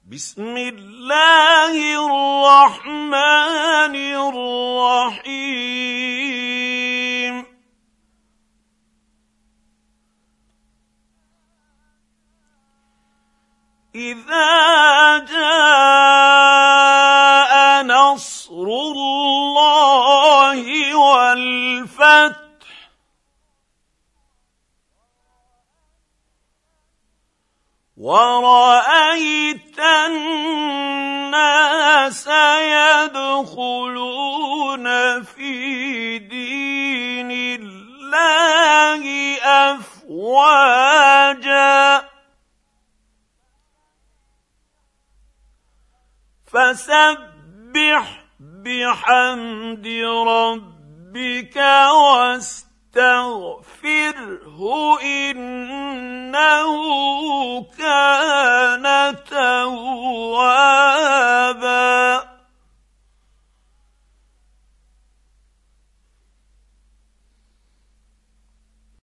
بسم الله الرحمن الرحيم إذا جاء نصر الله والفتح ورأيت الناس يدخلون في دين الله أفواجا فسبح بحمد ربك واستغفره إنه